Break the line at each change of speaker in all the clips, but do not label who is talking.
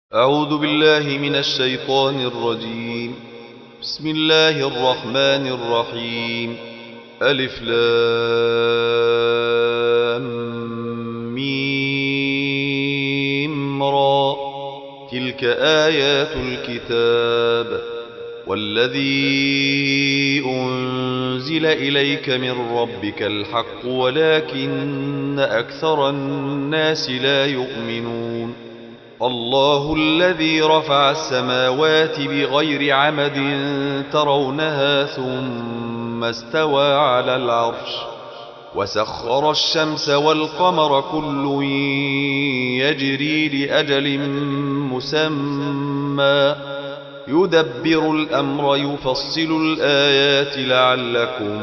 أعوذ بالله من الشيطان الرجيم. بسم الله الرحمن الرحيم. ألف لام ميم را. تلك آيات الكتاب والذي أنزل إليك من ربك الحق ولكن أكثر الناس لا يؤمنون. الله الذي رفع السماوات بغير عمد ترونها ثم استوى على العرش وسخر الشمس والقمر كل يجري لأجل مسمى يدبر الأمر يفصل الآيات لعلكم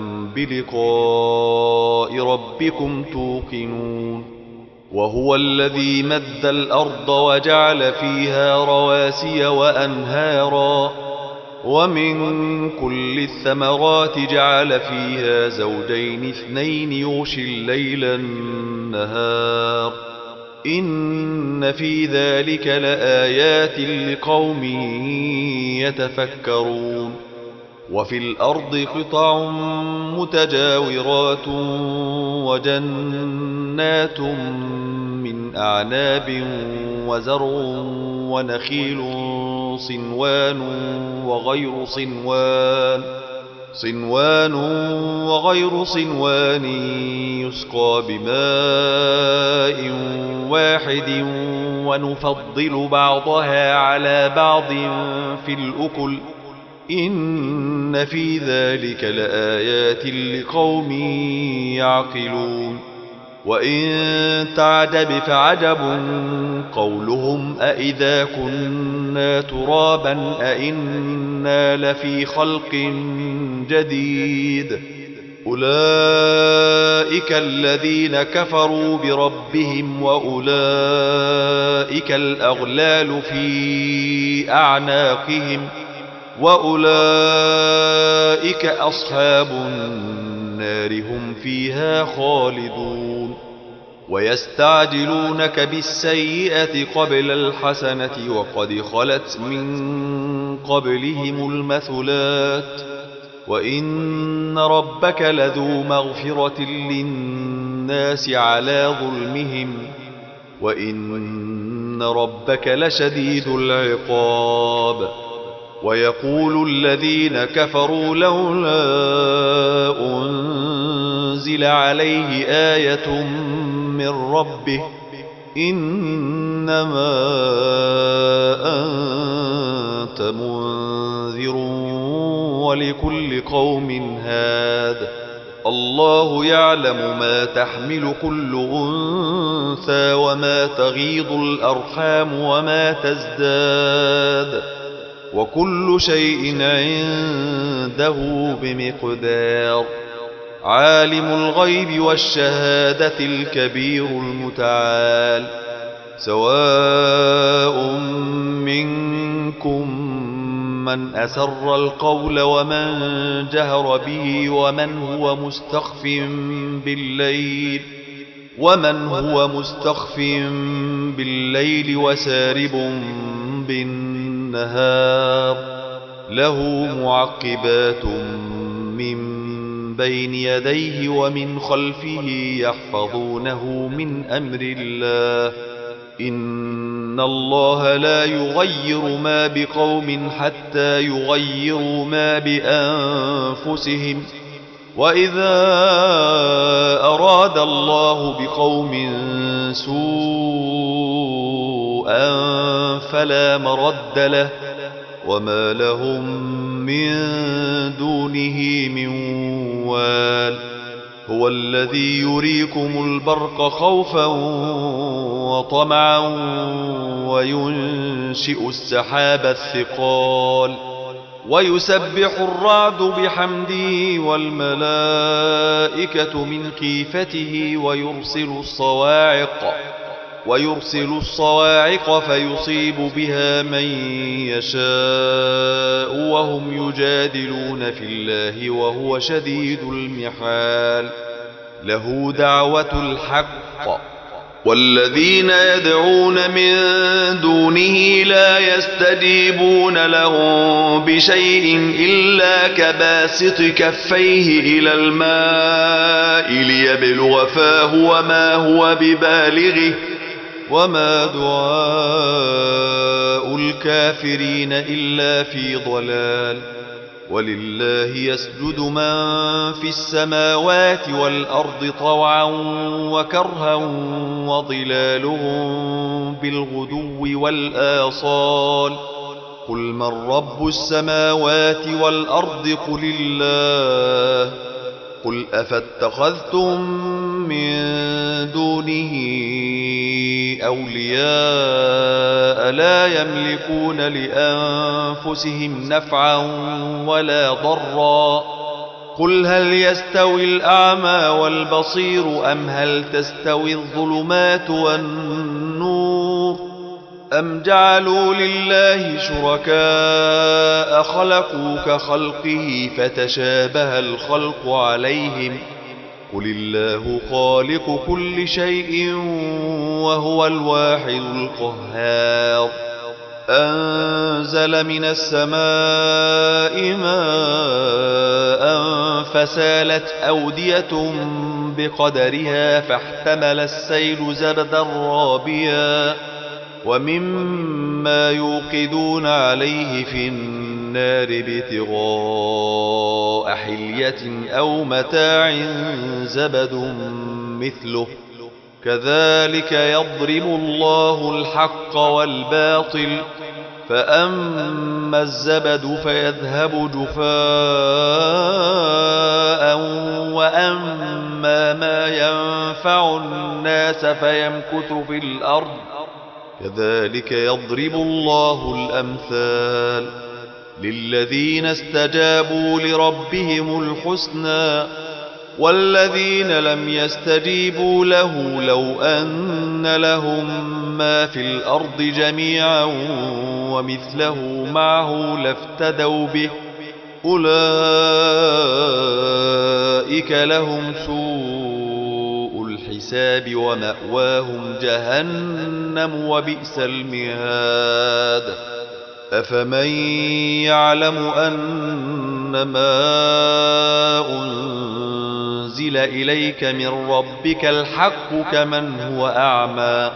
بلقاء ربكم توقنون. وهو الذي مد الأرض وجعل فيها رواسي وأنهارا ومن كل الثمرات جعل فيها زوجين اثنين يغشي الليل النهار إن في ذلك لآيات لقوم يتفكرون. وفي الأرض قطع متجاورات وجنات من أعناب وزرع ونخيل صنوان وغير صنوان يسقى بماء واحد ونفضل بعضها على بعض في الأكل إن في ذلك لآيات لقوم يعقلون. وإن تعجب فعجب قولهم أإذا كنا ترابا أإنا لفي خلق جديد أولئك الذين كفروا بربهم وأولئك الأغلال في أعناقهم وأولئك أصحاب النار هم فيها خالدون. ويستعجلونك بالسيئة قبل الحسنة وقد خلت من قبلهم المثلات وإن ربك لذو مغفرة للناس على ظلمهم وإن ربك لشديد العقاب. ويقول الذين كفروا لولا أنزل عليه آية من ربه إنما أنت منذر ولكل قوم هاد. الله يعلم ما تحمل كل أنثى وما تغيض الأرحام وما تزداد وكل شيء عنده بمقدار. عالم الغيب والشهادة الكبير المتعال. سواء منكم من أسر القول ومن جهر به ومن هو مستخف بالليل وسارب بالنهار له معقبات من بين يديه ومن خلفه يحفظونه من أمر الله إن الله لا يغير ما بقوم حتى يغيروا ما بأنفسهم وإذا أراد الله بقوم سوءا فلا مرد له وما لهم من دونه من وال. هو الذي يريكم البرق خوفا وطمعا وينشئ السحاب الثقال ويسبح الرعد بحمده والملائكة من خيفته ويرسل الصواعق فيصيب بها من يشاء وهم يجادلون في الله وهو شديد المحال. له دعوة الحق والذين يدعون من دونه لا يستجيبون لهم بشيء إلا كباسط كفيه إلى الماء ليبلغ فاه وما هو ببالغه وما دعاء الكافرين إلا في ضلال. ولله يسجد من في السماوات والأرض طوعا وكرها وظلالهم بالغدو والآصال. قل من رب السماوات والأرض قل الله. قل أفاتخذتم من دونه أولياء لا يملكون لأنفسهم نفعا ولا ضرا. قل هل يستوي الأعمى والبصير أم هل تستوي الظلمات والنور أم جعلوا لله شركاء خلقوا كخلقه فتشابه الخلق عليهم. قل الله خالق كل شيء وهو الواحد القهار. أنزل من السماء ماء فسالت أودية بقدرها فاحتمل السيل زبدا رابيا ومما يوقدون عليه في النار ابتغاء حلية أو متاع زبد مثله كذلك يضرب الله الحق والباطل. فأما الزبد فيذهب جفاء وأما ما ينفع الناس فيمكث في الأرض كذلك يضرب الله الأمثال. للذين استجابوا لربهم الحسنى والذين لم يستجيبوا له لو أن لهم ما في الأرض جميعا ومثله معه لافتدوا به أولئك لهم سوء الحساب ومأواهم جهنم وبئس المهاد. أفمن يعلم أنما أنزل إليك من ربك الحق كمن هو أعمى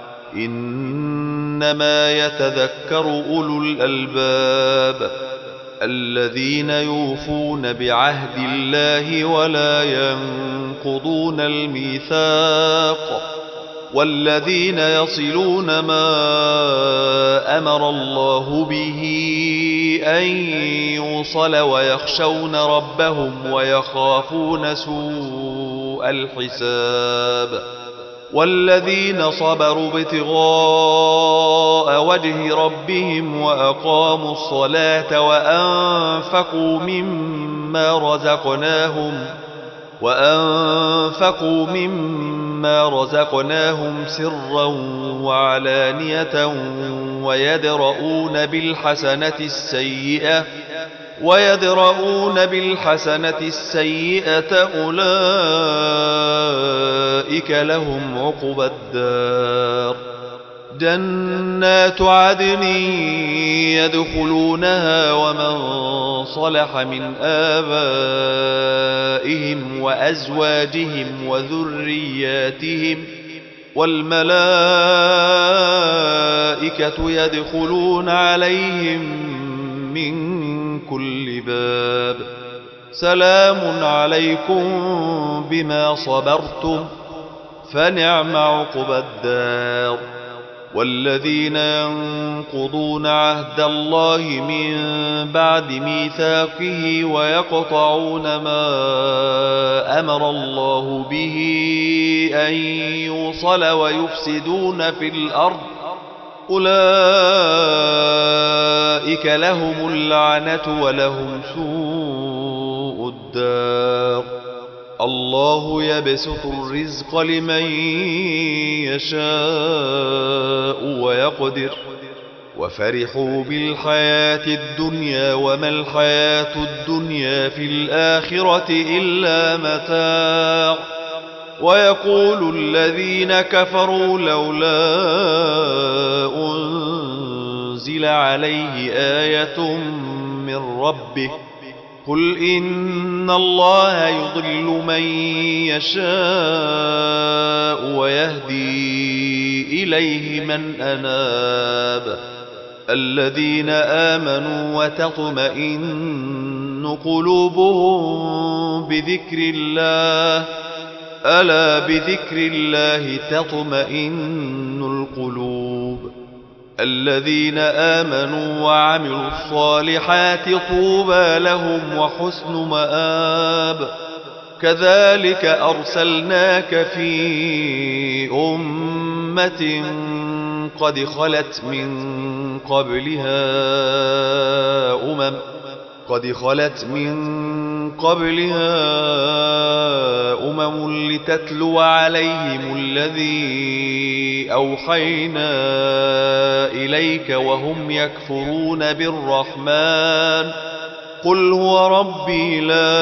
إنما يتذكر أولو الألباب الذين يوفون بعهد الله ولا ينقضون الميثاق والذين يصلون ما أمر الله به أن يوصل ويخشون ربهم ويخافون سوء الحساب. والذين صبروا ابتغاء وجه ربهم وأقاموا الصلاة وأنفقوا مما رزقناهم سرا وعلانية ويدرؤون بالحسنة السيئة أولئك لهم عقبى الدار. جنات عدن يدخلونها ومن صلح من آبائهم وأزواجهم وذرياتهم والملائكة يدخلون عليهم من كل باب سلام عليكم بما صبرتم فنعم عقبى الدار. والذين ينقضون عهد الله من بعد ميثاقه ويقطعون ما أمر الله به أن يوصل ويفسدون في الأرض أولئك لهم اللعنة ولهم سوء الدار. الله يبسط الرزق لمن يشاء ويقدر وفرحوا بالحياة الدنيا وما الحياة الدنيا في الآخرة إلا متاع ويقول الذين كفروا لولا أنزل عليه آية من ربه قل إن الله يضل من يشاء ويهدي إليه من أناب الذين آمنوا وتطمئن قلوبهم بذكر الله ألا بذكر الله تطمئن القلوب الذين آمنوا وعملوا الصالحات طوبى لهم وحسن مآب كذلك أرسلناك في أمة قد خلت من قبلها أمم لتتلو عليهم الذي أوحينا إليك وهم يكفرون بالرحمن قل هو ربي لا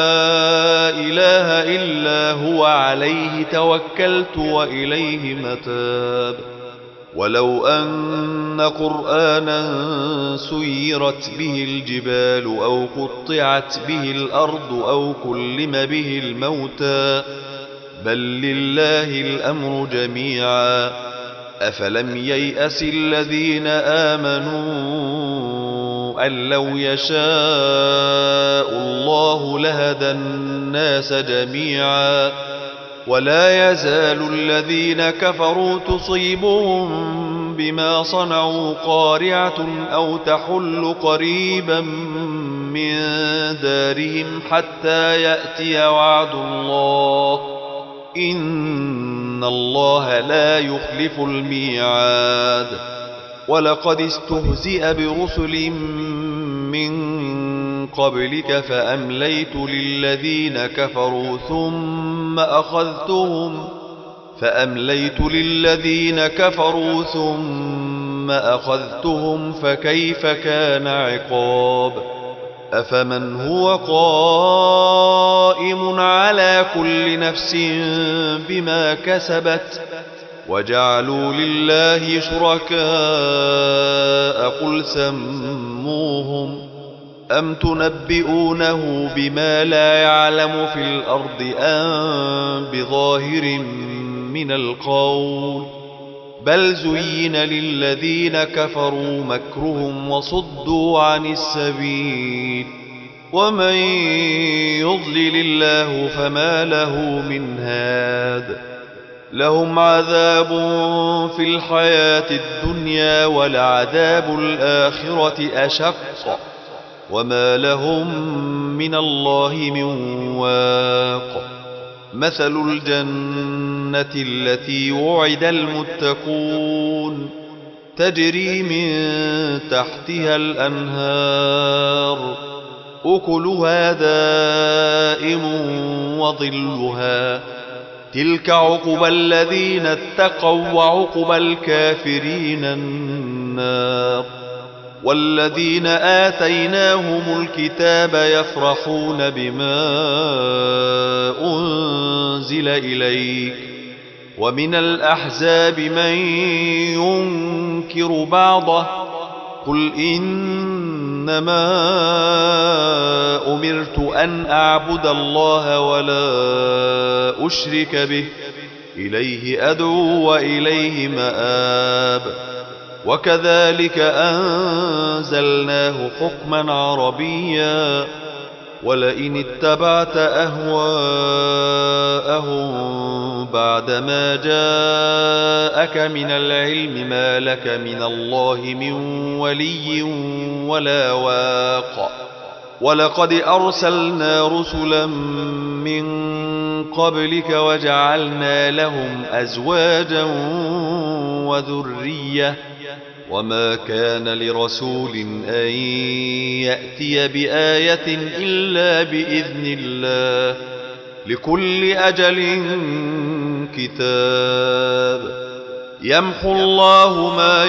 إله إلا هو عليه توكلت وإليه متاب ولو أن قرآنا سيرت به الجبال أو قطعت به الأرض أو كلم به الموتى بل لله الأمر جميعا أفلم ييأس الذين آمنوا أن لو يشاء الله لهدى الناس جميعا ولا يزال الذين كفروا تصيبهم بما صنعوا قارعة أو تحل قريبا من دارهم حتى يأتي وعد الله إن الله لا يخلف الميعاد ولقد استهزئ برسل من قبلك فأمليت للذين كفروا ثم أخذتهم فكيف كان عقاب أفمن هو قائم على كل نفس بما كسبت وجعلوا لله شركاء قل سموهم أم تنبئونه بما لا يعلم في الأرض أم بظاهر من القول بل زين للذين كفروا مكرهم وصدوا عن السبيل ومن يضلل الله فما له من هاد لهم عذاب في الحياة الدنيا ولعذاب الآخرة أشق وما لهم من الله من واق مثل الجنة التي وعد المتقون تجري من تحتها الأنهار أكلها دائم وظلها تلك عقبى الذين اتقوا وعقبى الكافرين النار والذين آتيناهم الكتاب يفرحون بما أنزل إليك ومن الأحزاب من ينكر بعضه قل إنما أمرت أن أعبد الله ولا أشرك به إليه أدعو وإليه مآب وكذلك أنزلناه حكما عربيا ولئن اتبعت أهواءهم بعدما جاءك من العلم ما لك من الله من ولي ولا واق ولقد أرسلنا رسلا من قبلك وجعلنا لهم أزواجا وذرية وما كان لرسول أن يأتي بآية إلا بإذن الله لكل أجل كتاب يمحو الله ما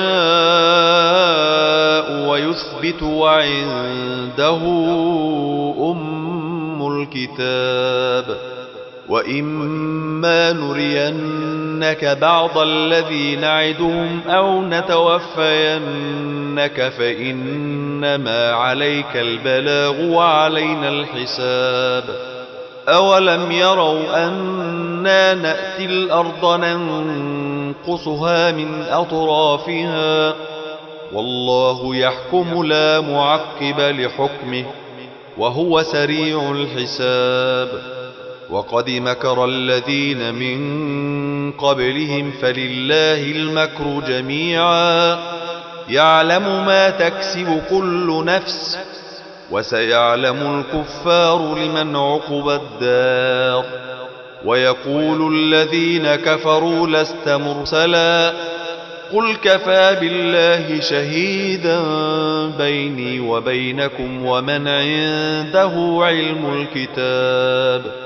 يشاء ويثبت وعنده أم الكتاب وإما نرينك بعض الذي نعدهم أو نتوفينك فإنما عليك البلاغ وعلينا الحساب. أولم يروا أنا نأتي الأرض ننقصها من أطرافها والله يحكم لا معقب لحكمه وهو سريع الحساب. وقد مكر الذين من قبلهم فلله المكر جميعا يعلم ما تكسب كل نفس وسيعلم الكفار لمن عقبى الدار. ويقول الذين كفروا لست مرسلا قل كفى بالله شهيدا بيني وبينكم ومن عنده علم الكتاب.